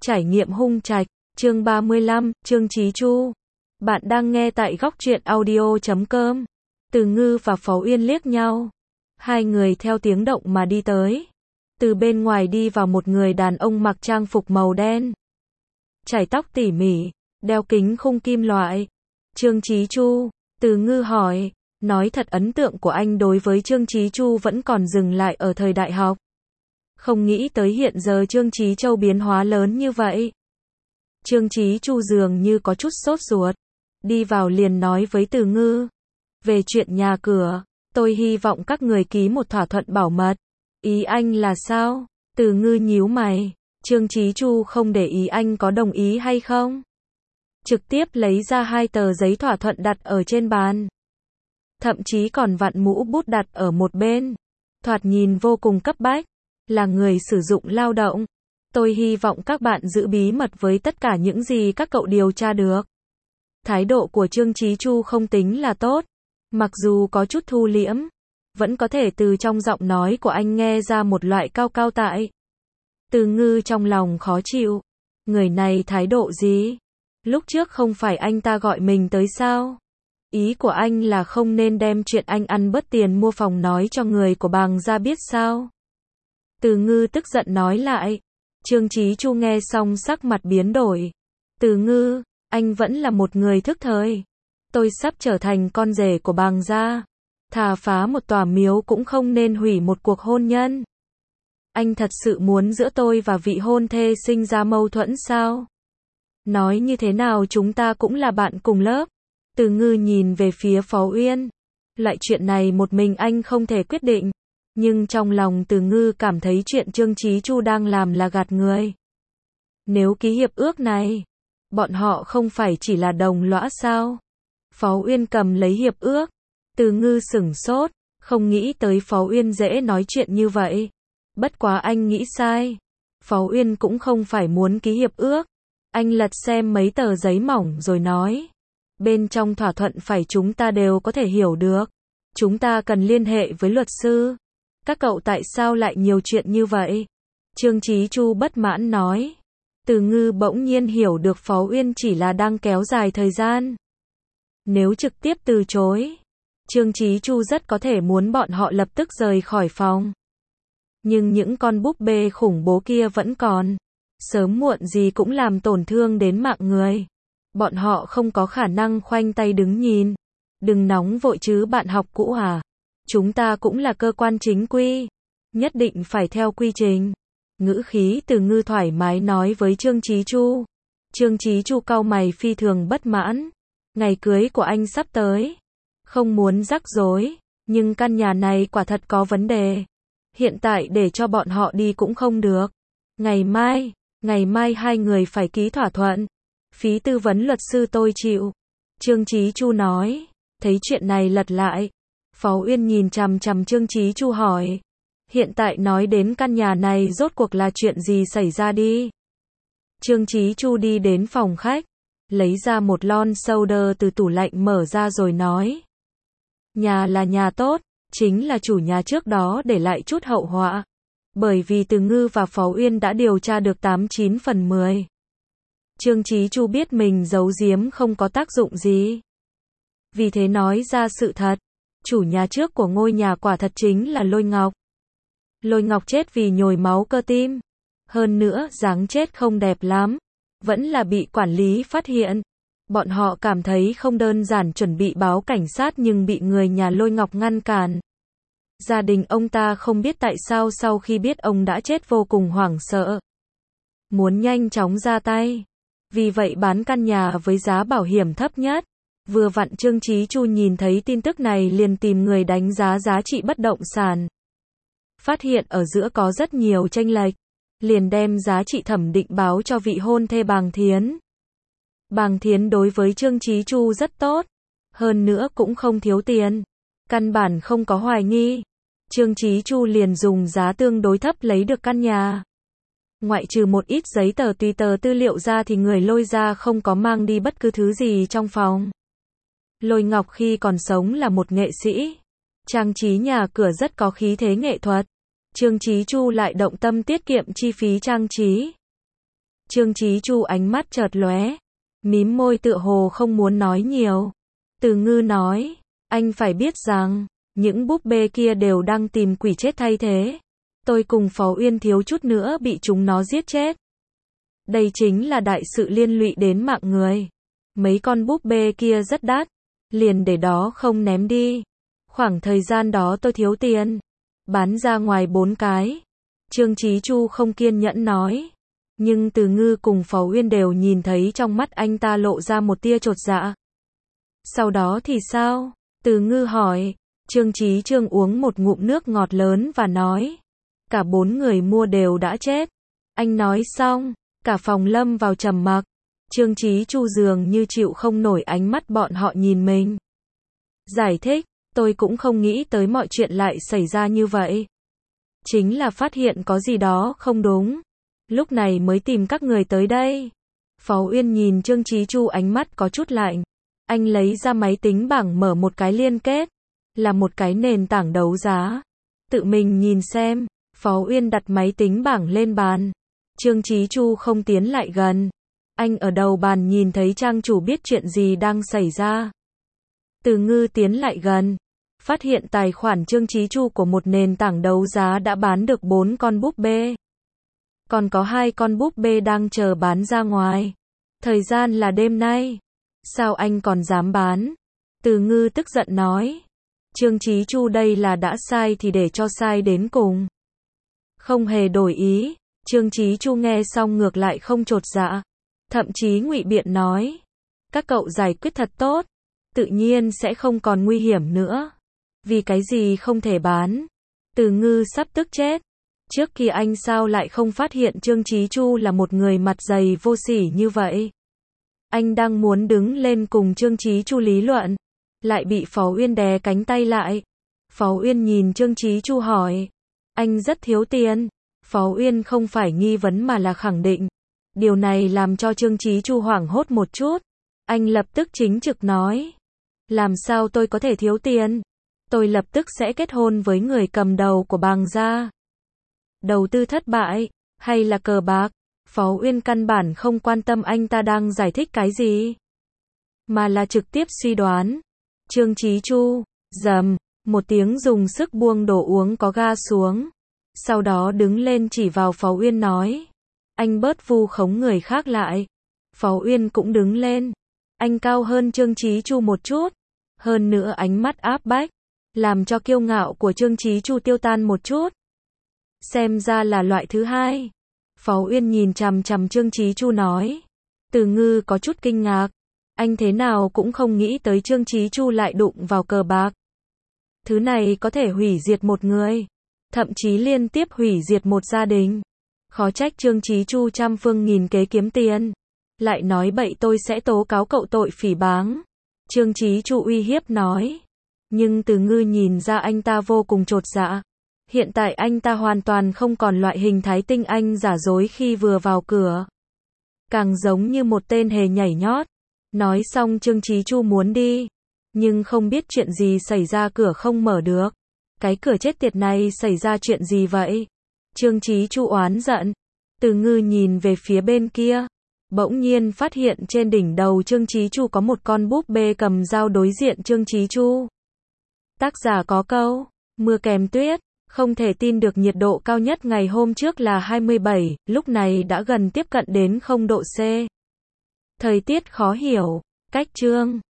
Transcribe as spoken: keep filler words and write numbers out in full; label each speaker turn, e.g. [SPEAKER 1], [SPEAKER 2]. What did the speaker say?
[SPEAKER 1] Trải nghiệm hung trạch, chương ba mươi lăm, Trương Chí Chu. Bạn đang nghe tại góc truyện audio chấm com. Từ Ngư và Phó Uyên liếc nhau. Hai người theo tiếng động mà đi tới. Từ bên ngoài đi vào một người đàn ông mặc trang phục màu đen. Chải tóc tỉ mỉ, đeo kính khung kim loại. Trương Chí Chu, Từ Ngư hỏi, nói thật ấn tượng của anh đối với Trương Chí Chu vẫn còn dừng lại ở thời đại học. Không nghĩ tới hiện giờ Trương Chí Châu biến hóa lớn như vậy. Trương Chí Chu dường như có chút sốt ruột. Đi vào liền nói với Từ Ngư. Về chuyện nhà cửa, tôi hy vọng các người ký một thỏa thuận bảo mật. Ý anh là sao? Từ Ngư nhíu mày. Trương Chí Chu không để ý anh có đồng ý hay không. Trực tiếp lấy ra hai tờ giấy thỏa thuận đặt ở trên bàn. Thậm chí còn vặn mũ bút đặt ở một bên. Thoạt nhìn vô cùng cấp bách. Là người sử dụng lao động. Tôi hy vọng các bạn giữ bí mật với tất cả những gì các cậu điều tra được. Thái độ của Trương Chí Chu không tính là tốt. Mặc dù có chút thu liễm, vẫn có thể từ trong giọng nói của anh nghe ra một loại cao cao tại. Từ Ngư trong lòng khó chịu. Người này thái độ gì? Lúc trước không phải anh ta gọi mình tới sao? Ý của anh là không nên đem chuyện anh ăn bớt tiền mua phòng nói cho người của Bàng gia biết sao? Từ Ngư tức giận nói lại. Trương Chí Chu nghe xong sắc mặt biến đổi. Từ Ngư, anh vẫn là một người thức thời. Tôi sắp trở thành con rể của Bàng gia. Thà phá một tòa miếu cũng không nên hủy một cuộc hôn nhân. Anh thật sự muốn giữa tôi và vị hôn thê sinh ra mâu thuẫn sao? Nói như thế nào chúng ta cũng là bạn cùng lớp. Từ Ngư nhìn về phía Phó Uyên. Loại chuyện này một mình anh không thể quyết định. Nhưng trong lòng Từ Ngư cảm thấy chuyện Trương Chí Chu đang làm là gạt người. Nếu ký hiệp ước này, bọn họ không phải chỉ là đồng lõa sao? Phó Uyên cầm lấy hiệp ước. Từ Ngư sửng sốt, không nghĩ tới Phó Uyên dễ nói chuyện như vậy. Bất quá anh nghĩ sai. Phó Uyên cũng không phải muốn ký hiệp ước. Anh lật xem mấy tờ giấy mỏng rồi nói. Bên trong thỏa thuận phải chúng ta đều có thể hiểu được. Chúng ta cần liên hệ với luật sư. Các cậu tại sao lại nhiều chuyện như vậy? Trương Chí Chu bất mãn nói. Từ Ngư bỗng nhiên hiểu được Phó Uyên chỉ là đang kéo dài thời gian. Nếu trực tiếp từ chối, Trương Chí Chu rất có thể muốn bọn họ lập tức rời khỏi phòng. Nhưng những con búp bê khủng bố kia vẫn còn. Sớm muộn gì cũng làm tổn thương đến mạng người. Bọn họ không có khả năng khoanh tay đứng nhìn. Đừng nóng vội chứ bạn học cũ à? Chúng ta cũng là cơ quan chính quy. Nhất định phải theo quy trình. Ngữ khí Từ Ngư thoải mái nói với Trương Chí Chu. Trương Chí Chu cau mày phi thường bất mãn. Ngày cưới của anh sắp tới. Không muốn rắc rối. Nhưng căn nhà này quả thật có vấn đề. Hiện tại để cho bọn họ đi cũng không được. Ngày mai, ngày mai hai người phải ký thỏa thuận. Phí tư vấn luật sư tôi chịu. Trương Chí Chu nói. Thấy chuyện này lật lại. Phó Uyên nhìn chằm chằm Trương Chí Chu hỏi. Hiện tại nói đến căn nhà này rốt cuộc là chuyện gì xảy ra đi. Trương Chí Chu đi đến phòng khách. Lấy ra một lon soda từ tủ lạnh mở ra rồi nói. Nhà là nhà tốt. Chính là chủ nhà trước đó để lại chút hậu họa. Bởi vì Từ Ngư và Phó Uyên đã điều tra được tám chín phần mười. Trương Chí Chu biết mình giấu giếm không có tác dụng gì. Vì thế nói ra sự thật. Chủ nhà trước của ngôi nhà quả thật chính là Lôi Ngọc. Lôi Ngọc chết vì nhồi máu cơ tim. Hơn nữa, dáng chết không đẹp lắm. Vẫn là bị quản lý phát hiện. Bọn họ cảm thấy không đơn giản chuẩn bị báo cảnh sát nhưng bị người nhà Lôi Ngọc ngăn cản. Gia đình ông ta không biết tại sao sau khi biết ông đã chết vô cùng hoảng sợ. Muốn nhanh chóng ra tay. Vì vậy bán căn nhà với giá bảo hiểm thấp nhất. Vừa vặn Trương Chí Chu nhìn thấy tin tức này liền tìm người đánh giá giá trị bất động sản. Phát hiện ở giữa có rất nhiều chênh lệch. Liền đem giá trị thẩm định báo cho vị hôn thê Bàng Thiến. Bàng Thiến đối với Trương Chí Chu rất tốt. Hơn nữa cũng không thiếu tiền. Căn bản không có hoài nghi. Trương Chí Chu liền dùng giá tương đối thấp lấy được căn nhà. Ngoại trừ một ít giấy tờ tùy tờ tư liệu ra thì người Lôi gia không có mang đi bất cứ thứ gì trong phòng. Lôi Ngọc khi còn sống là một nghệ sĩ. Trang trí nhà cửa rất có khí thế nghệ thuật. Trương Chí Chu lại động tâm tiết kiệm chi phí trang trí. Trương Chí Chu ánh mắt chợt lóe, mím môi tựa hồ không muốn nói nhiều. Từ Ngư nói, anh phải biết rằng, những búp bê kia đều đang tìm quỷ chết thay thế. Tôi cùng Phó Uyên thiếu chút nữa bị chúng nó giết chết. Đây chính là đại sự liên lụy đến mạng người. Mấy con búp bê kia rất đắt, liền để đó không ném đi. Khoảng thời gian đó tôi thiếu tiền, bán ra ngoài bốn cái. Trương Chí Chu không kiên nhẫn nói. Nhưng Từ Ngư cùng Phó Uyên đều nhìn thấy trong mắt anh ta lộ ra một tia chột dạ. Sau đó thì sao? Từ Ngư hỏi. Trương Chí Trương uống một ngụm nước ngọt lớn và nói. Cả bốn người mua đều đã chết. Anh nói xong, cả phòng lâm vào trầm mặc. Trương Chí Chu dường như chịu không nổi ánh mắt bọn họ nhìn mình. Giải thích, tôi cũng không nghĩ tới mọi chuyện lại xảy ra như vậy. Chính là phát hiện có gì đó không đúng. Lúc này mới tìm các người tới đây. Phó Uyên nhìn Trương Chí Chu ánh mắt có chút lạnh. Anh lấy ra máy tính bảng mở một cái liên kết. Là một cái nền tảng đấu giá. Tự mình nhìn xem. Phó Uyên đặt máy tính bảng lên bàn. Trương Chí Chu không tiến lại gần. Anh ở đầu bàn nhìn thấy trang chủ biết chuyện gì đang xảy ra. Từ Ngư tiến lại gần. Phát hiện tài khoản Trương Chí Chu của một nền tảng đấu giá đã bán được bốn con búp bê. Còn có hai con búp bê đang chờ bán ra ngoài. Thời gian là đêm nay. Sao anh còn dám bán? Từ Ngư tức giận nói. Trương Chí Chu đây là đã sai thì để cho sai đến cùng. Không hề đổi ý. Trương Chí Chu nghe xong ngược lại không chột dạ. Thậm chí ngụy biện nói. Các cậu giải quyết thật tốt. Tự nhiên sẽ không còn nguy hiểm nữa. Vì cái gì không thể bán? Từ Ngư sắp tức chết. Trước kia anh sao lại không phát hiện Trương Chí Chu là một người mặt dày vô sỉ như vậy? Anh đang muốn đứng lên cùng Trương Chí Chu lý luận. Lại bị Phó Uyên đè cánh tay lại. Phó Uyên nhìn Trương Chí Chu hỏi. Anh rất thiếu tiền. Phó Uyên không phải nghi vấn mà là khẳng định. Điều này làm cho Trương Chí Chu hoảng hốt một chút. Anh lập tức chính trực nói. Làm sao tôi có thể thiếu tiền? Tôi lập tức sẽ kết hôn với người cầm đầu của Bàng gia. Đầu tư thất bại, hay là cờ bạc? Phó Uyên căn bản không quan tâm anh ta đang giải thích cái gì. Mà là trực tiếp suy đoán. Trương Chí Chu, rầm, một tiếng dùng sức buông đồ uống có ga xuống. Sau đó đứng lên chỉ vào Phó Uyên nói. Anh bớt vu khống người khác lại. Phó Uyên cũng đứng lên. Anh cao hơn Trương Chí Chu một chút. Hơn nữa ánh mắt áp bách. Làm cho kiêu ngạo của Trương Chí Chu tiêu tan một chút. Xem ra là loại thứ hai. Phó Uyên nhìn chằm chằm Trương Chí Chu nói. Từ Ngư có chút kinh ngạc. Anh thế nào cũng không nghĩ tới Trương Chí Chu lại đụng vào cờ bạc. Thứ này có thể hủy diệt một người. Thậm chí liên tiếp hủy diệt một gia đình. Khó trách Trương Chí Chu trăm phương nghìn kế kiếm tiền. Lại nói bậy tôi sẽ tố cáo cậu tội phỉ báng. Trương Chí Chu uy hiếp nói. Nhưng Từ Ngư nhìn ra anh ta vô cùng chột dạ. Hiện tại anh ta hoàn toàn không còn loại hình thái tinh anh giả dối khi vừa vào cửa. Càng giống như một tên hề nhảy nhót. Nói xong Trương Chí Chu muốn đi. Nhưng không biết chuyện gì xảy ra cửa không mở được. Cái cửa chết tiệt này xảy ra chuyện gì vậy? Trương Chí Chu oán giận. Từ Ngư nhìn về phía bên kia. Bỗng nhiên phát hiện trên đỉnh đầu Trương Chí Chu có một con búp bê cầm dao đối diện Trương Chí Chu. Tác giả có câu, mưa kèm tuyết, không thể tin được nhiệt độ cao nhất ngày hôm trước là hai mươi bảy, lúc này đã gần tiếp cận đến không độ C. Thời tiết khó hiểu, cách chương